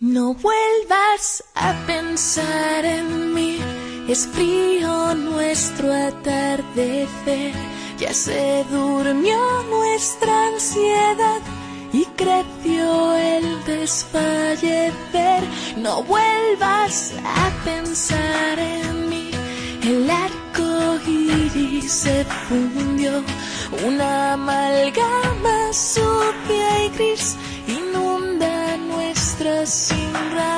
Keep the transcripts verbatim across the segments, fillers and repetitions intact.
No vuelvas a pensar en mí, es frío nuestro atardecer, ya se durmió nuestra ansiedad y creció el desfallecer. No vuelvas a pensar en mí, el arco iris se fundió, una amalgama sucia y gris inunda nuestra sin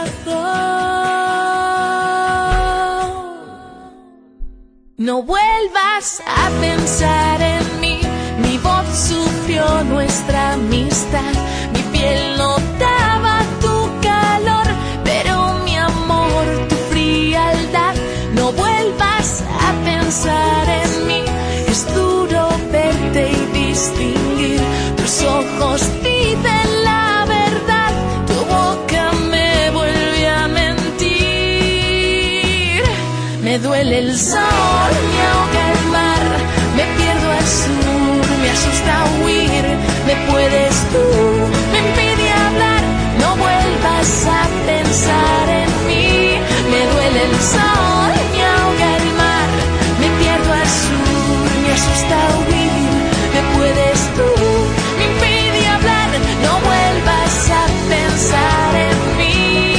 razón. No vuelvas a pensar en mí, mi voz sufrió nuestra amistad, mi piel notaba tu calor, pero mi amor, tu frialdad. No vuelvas a pensar en mí, es duro verte y distinguir, tus ojos dicen la verdad, tu boca me vuelve a mentir. Me duele el sol, me ahoga el mar, me pierdo al sur, me asusta huir, me puedes tú, me impide hablar. No vuelvas a pensar en mí, me duele el sol, me ahoga el mar, me pierdo al sur, me asusta huir, me puedes tú, me impide hablar. No vuelvas a pensar en mí.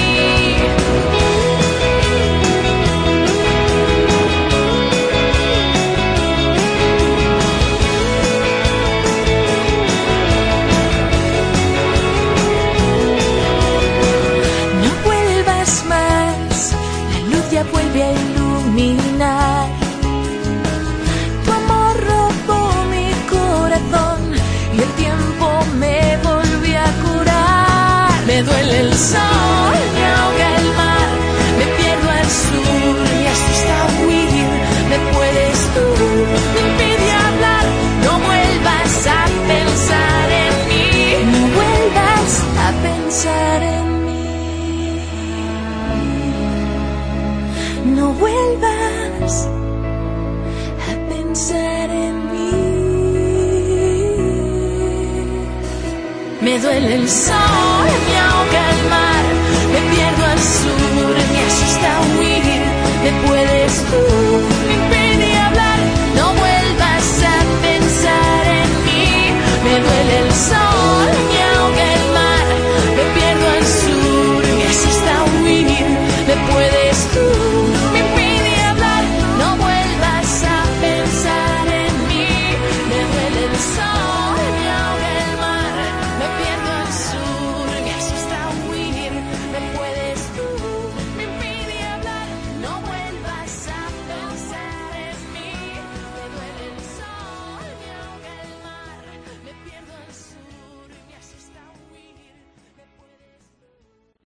Vuelve a iluminar, tu amor robó mi corazón y el tiempo me volvió a curar. Me duele el sol, me ahoga el mar, me pierdo al sur, me asusta huir, me puedes tú, me impide hablar. No vuelvas a pensar en mí, no vuelvas a pensar en mí. No vuelvas a pensar en mí. Me duele el sol, me ahoga